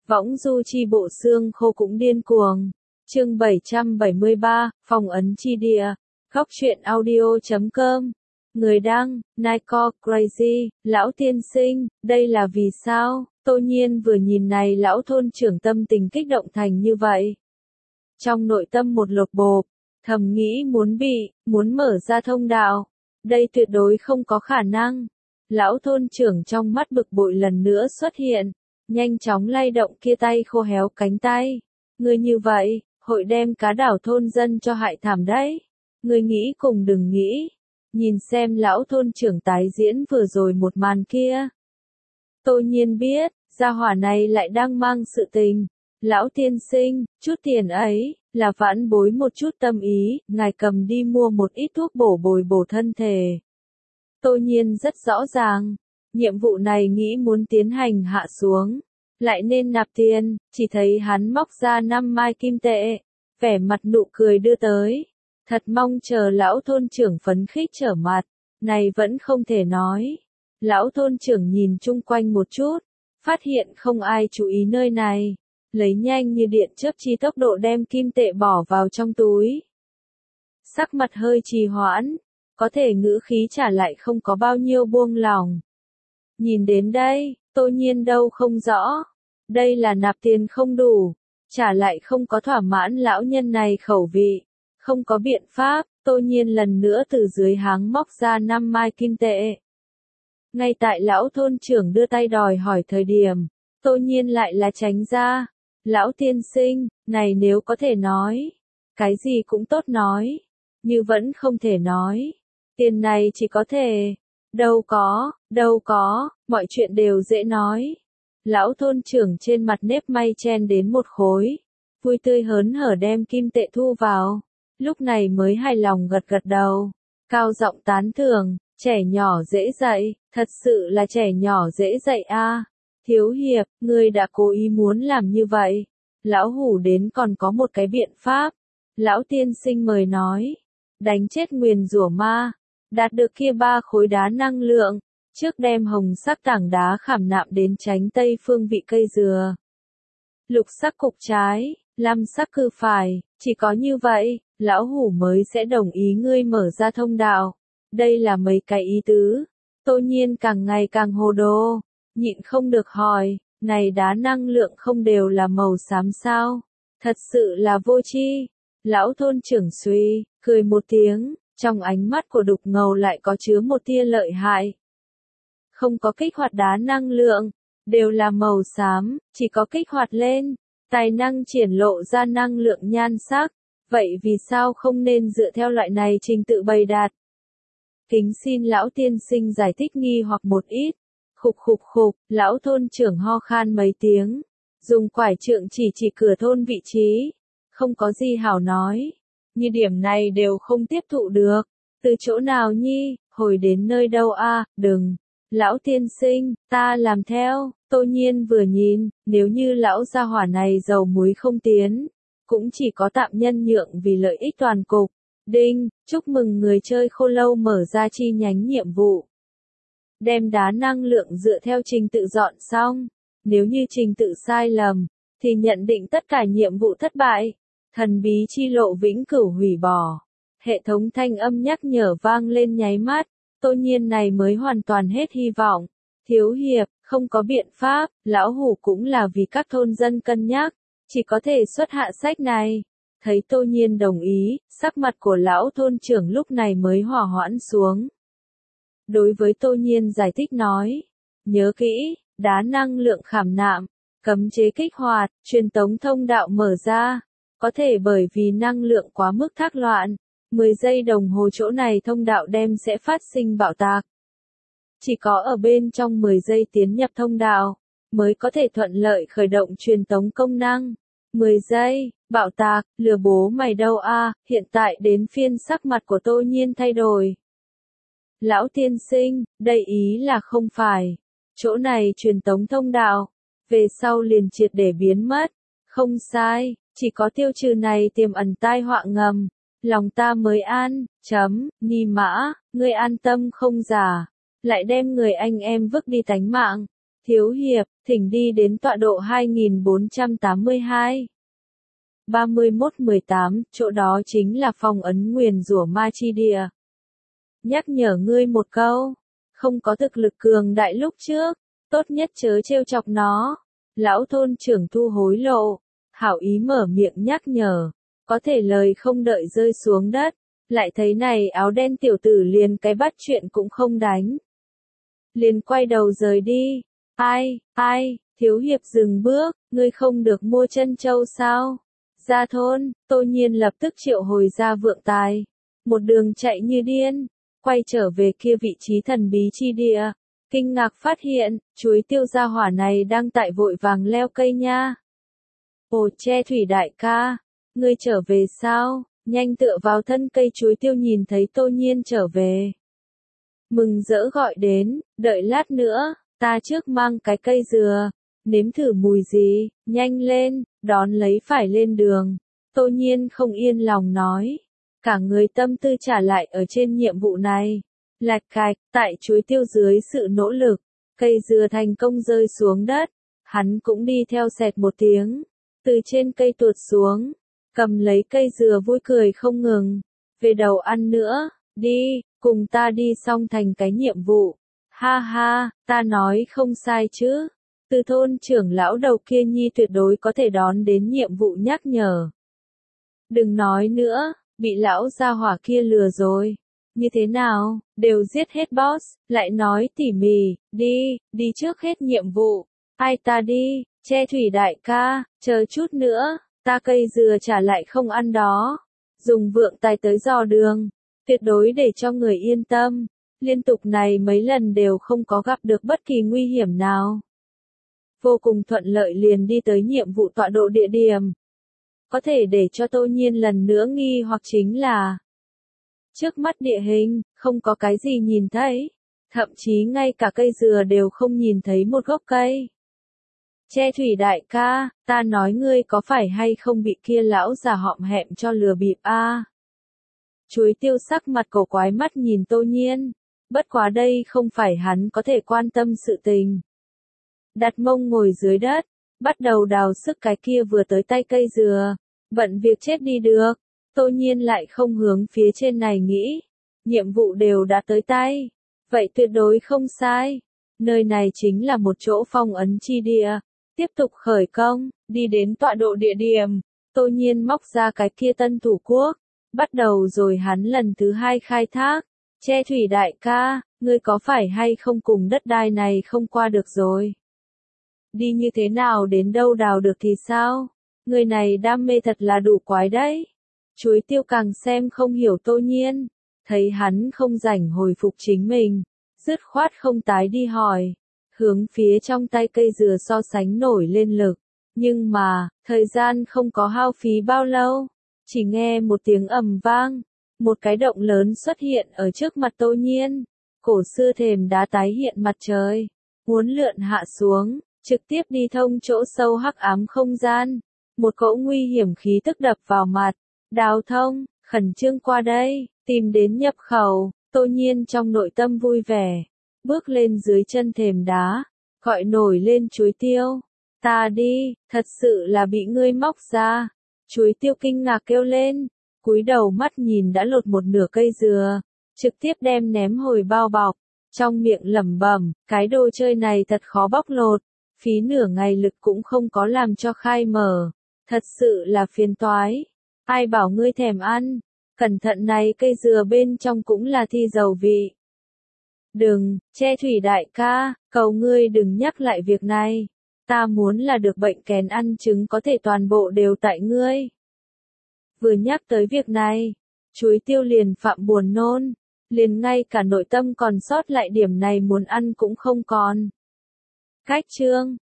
Võng du chi bộ xương khô cũng điên cuồng. Chương 773, Phong ấn chi địa. Góc truyện audio.com. Người đăng, Nico Crazy, lão tiên sinh, đây là vì sao? Tô Nhiên vừa nhìn này lão thôn trưởng tâm tình kích động thành như vậy. Trong nội tâm một lột bộp, thầm nghĩ muốn mở ra thông đạo. Đây tuyệt đối không có khả năng. Lão thôn trưởng trong mắt bực bội lần nữa xuất hiện, nhanh chóng lay động kia tay khô héo cánh tay. Người như vậy, hội đem cá đảo thôn dân cho hại thảm đấy. Người nghĩ cùng đừng nghĩ. Nhìn xem lão thôn trưởng tái diễn vừa rồi một màn kia. Tô Nhiên biết, gia hỏa này lại đang mang sự tình. Lão tiên sinh, chút tiền ấy, là vãn bối một chút tâm ý, ngài cầm đi mua một ít thuốc bổ bồi bổ thân thể. Tô Nhiên rất rõ ràng, nhiệm vụ này nghĩ muốn tiến hành hạ xuống, lại nên nạp tiền, chỉ thấy hắn móc ra 5 mai kim tệ, vẻ mặt nụ cười đưa tới. Thật mong chờ lão thôn trưởng phấn khích trở mặt, này vẫn không thể nói. Lão thôn trưởng nhìn chung quanh một chút, phát hiện không ai chú ý nơi này, lấy nhanh như điện chớp chi tốc độ đem kim tệ bỏ vào trong túi. Sắc mặt hơi trì hoãn, có thể ngữ khí trả lại không có bao nhiêu buông lòng. Nhìn đến đây, Tô Nhiên đâu không rõ, đây là nạp tiền không đủ, trả lại không có thỏa mãn lão nhân này khẩu vị. Không có biện pháp, Tô Nhiên lần nữa từ dưới háng móc ra 5 mai kim tệ. Ngay tại lão thôn trưởng đưa tay đòi hỏi thời điểm, Tô Nhiên lại là tránh ra. Lão tiên sinh, này nếu có thể nói, cái gì cũng tốt nói, nhưng vẫn không thể nói. Tiền này chỉ có thể, đâu có, mọi chuyện đều dễ nói. Lão thôn trưởng trên mặt nếp may chen đến một khối, vui tươi hớn hở đem kim tệ thu vào. Lúc này mới hài lòng gật gật đầu, cao giọng tán thưởng, trẻ nhỏ dễ dạy, thật sự là trẻ nhỏ dễ dạy a. Thiếu hiệp, ngươi đã cố ý muốn làm như vậy. Lão hủ đến còn có một cái biện pháp. Lão tiên sinh mời nói, đánh chết nguyền rủa ma, đạt được kia 3 khối đá năng lượng, trước đem hồng sắc tảng đá khảm nạm đến chánh tây phương vị cây dừa. Lục sắc cục trái, lam sắc cư phải, chỉ có như vậy, lão hủ mới sẽ đồng ý ngươi mở ra thông đạo. Đây là mấy cái ý tứ. Tô Nhiên càng ngày càng hồ đồ, nhịn không được hỏi, này đá năng lượng không đều là màu xám sao? Thật sự là vô tri. Lão thôn trưởng suy, cười một tiếng, trong ánh mắt của đục ngầu lại có chứa một tia lợi hại. Không có kích hoạt đá năng lượng, đều là màu xám, chỉ có kích hoạt lên, tài năng triển lộ ra năng lượng nhan sắc. Vậy vì sao không nên dựa theo loại này trình tự bày đặt? Kính xin lão tiên sinh giải thích nghi hoặc một ít. Khục, lão thôn trưởng ho khan mấy tiếng, dùng quải trượng chỉ cửa thôn vị trí. Không có gì hảo nói, như điểm này đều không tiếp thụ được. Từ chỗ nào nhi, hồi đến nơi đâu a? Đừng. Lão tiên sinh, ta làm theo. Tô Nhiên vừa nhìn, nếu như lão gia hỏa này dầu muối không tiến, cũng chỉ có tạm nhân nhượng vì lợi ích toàn cục. Đinh, chúc mừng người chơi khô lâu mở ra chi nhánh nhiệm vụ. Đem đá năng lượng dựa theo trình tự dọn xong. Nếu như trình tự sai lầm, thì nhận định tất cả nhiệm vụ thất bại. Thần bí chi lộ vĩnh cửu hủy bỏ. Hệ thống thanh âm nhắc nhở vang lên nháy mắt. Tô Nhiên này mới hoàn toàn hết hy vọng. Thiếu hiệp, không có biện pháp, lão hủ cũng là vì các thôn dân cân nhắc. Chỉ có thể xuất hạ sách này. Thấy Tô Nhiên đồng ý, sắc mặt của lão thôn trưởng lúc này mới hòa hoãn xuống. Đối với Tô Nhiên giải thích nói, nhớ kỹ, đá năng lượng khảm nạm, cấm chế kích hoạt, truyền tống thông đạo mở ra, có thể bởi vì năng lượng quá mức thác loạn, 10 giây đồng hồ chỗ này thông đạo đem sẽ phát sinh bạo tạc. Chỉ có ở bên trong 10 giây tiến nhập thông đạo, mới có thể thuận lợi khởi động truyền tống công năng. 10 giây, bạo tạc, lừa bố mày đâu a? Hiện tại đến phiên sắc mặt của Tô Nhiên thay đổi. Lão tiên sinh, đây ý là không phải. Chỗ này truyền tống thông đạo, về sau liền triệt để biến mất. Không sai, chỉ có tiêu trừ này tiềm ẩn tai họa ngầm. Lòng ta mới an, ni mã, ngươi an tâm không giả. Lại đem người anh em vứt đi tánh mạng. Thiếu hiệp, thỉnh đi đến tọa độ 2482. 3118, chỗ đó chính là phong ấn nguyền rủa ma chi địa. Nhắc nhở ngươi một câu, không có thực lực cường đại lúc trước, tốt nhất chớ trêu chọc nó. Lão thôn trưởng thu hối lộ, hảo ý mở miệng nhắc nhở, có thể lời không đợi rơi xuống đất, lại thấy này áo đen tiểu tử liền cái bắt chuyện cũng không đánh. Liền quay đầu rời đi, ai, thiếu hiệp dừng bước, ngươi không được mua chân châu sao? Ra thôn, Tô Nhiên lập tức triệu hồi ra vượng tài, một đường chạy như điên, quay trở về kia vị trí thần bí chi địa, kinh ngạc phát hiện, chuối tiêu gia hỏa này đang tại vội vàng leo cây nha. Ồ Che Thủy đại ca, ngươi trở về sao? Nhanh tựa vào thân cây chuối tiêu nhìn thấy Tô Nhiên trở về. Mừng rỡ gọi đến, đợi lát nữa, ta trước mang cái cây dừa, nếm thử mùi gì, nhanh lên, đón lấy phải lên đường. Tô Nhiên không yên lòng nói, cả người tâm tư trả lại ở trên nhiệm vụ này. Lạch cạch, tại chuối tiêu dưới sự nỗ lực, cây dừa thành công rơi xuống đất, hắn cũng đi theo xẹt một tiếng, từ trên cây tuột xuống, cầm lấy cây dừa vui cười không ngừng, về đầu ăn nữa, đi, cùng ta đi xong thành cái nhiệm vụ. Ha ha, ta nói không sai chứ. Từ thôn trưởng lão đầu kia nhi tuyệt đối có thể đón đến nhiệm vụ nhắc nhở. Đừng nói nữa, bị lão gia hỏa kia lừa rồi. Như thế nào, đều giết hết boss, lại nói tỉ mỉ, đi trước hết nhiệm vụ. Ai ta đi, Che Thủy đại ca, chờ chút nữa, ta cây dừa trả lại không ăn đó. Dùng vượng tài tới dò đường, tuyệt đối để cho người yên tâm. Liên tục này mấy lần đều không có gặp được bất kỳ nguy hiểm nào. Vô cùng thuận lợi liền đi tới nhiệm vụ tọa độ địa điểm. Có thể để cho Tô Nhiên lần nữa nghi hoặc chính là trước mắt địa hình, không có cái gì nhìn thấy. Thậm chí ngay cả cây dừa đều không nhìn thấy một gốc cây. Che Thủy đại ca, ta nói ngươi có phải hay không bị kia lão già họm hẹm cho lừa bịp a? Chuối tiêu sắc mặt cổ quái mắt nhìn Tô Nhiên. Bất quá đây không phải hắn có thể quan tâm sự tình. Đặt mông ngồi dưới đất, bắt đầu đào sức cái kia vừa tới tay cây dừa, bận việc chết đi được. Tô Nhiên lại không hướng phía trên này nghĩ, nhiệm vụ đều đã tới tay, vậy tuyệt đối không sai. Nơi này chính là một chỗ phong ấn chi địa, tiếp tục khởi công, đi đến tọa độ địa điểm, Tô Nhiên móc ra cái kia tân thủ quốc, bắt đầu rồi hắn lần thứ hai khai thác. Che Thủy đại ca, ngươi có phải hay không cùng đất đai này không qua được rồi? Đi như thế nào đến đâu đào được thì sao? Người này đam mê thật là đủ quái đấy. Chuối tiêu càng xem không hiểu Tô Nhiên, thấy hắn không rảnh hồi phục chính mình, dứt khoát không tái đi hỏi, hướng phía trong tay cây dừa so sánh nổi lên lực. Nhưng mà, thời gian không có hao phí bao lâu, chỉ nghe một tiếng ầm vang. Một cái động lớn xuất hiện ở trước mặt Tô Nhiên, cổ xưa thềm đá tái hiện mặt trời, uốn lượn hạ xuống, trực tiếp đi thông chỗ sâu hắc ám không gian. Một cỗ nguy hiểm khí tức đập vào mặt, đào thông, khẩn trương qua đây, tìm đến nhập khẩu. Tô Nhiên trong nội tâm vui vẻ, bước lên dưới chân thềm đá, gọi nổi lên chuối tiêu. Ta đi, thật sự là bị ngươi móc ra. Chuối tiêu kinh ngạc kêu lên. Cúi đầu mắt nhìn đã lột một nửa cây dừa, trực tiếp đem ném hồi bao bọc, trong miệng lẩm bẩm, cái đồ chơi này thật khó bóc lột, phí nửa ngày lực cũng không có làm cho khai mở, thật sự là phiền toái. Ai bảo ngươi thèm ăn, cẩn thận này cây dừa bên trong cũng là thi dầu vị. Đừng, Che Thủy đại ca, cầu ngươi đừng nhắc lại việc này, ta muốn là được bệnh kén ăn trứng có thể toàn bộ đều tại ngươi. Vừa nhắc tới việc này, chuối tiêu liền phạm buồn nôn, liền ngay cả nội tâm còn sót lại điểm này muốn ăn cũng không còn. Cách chương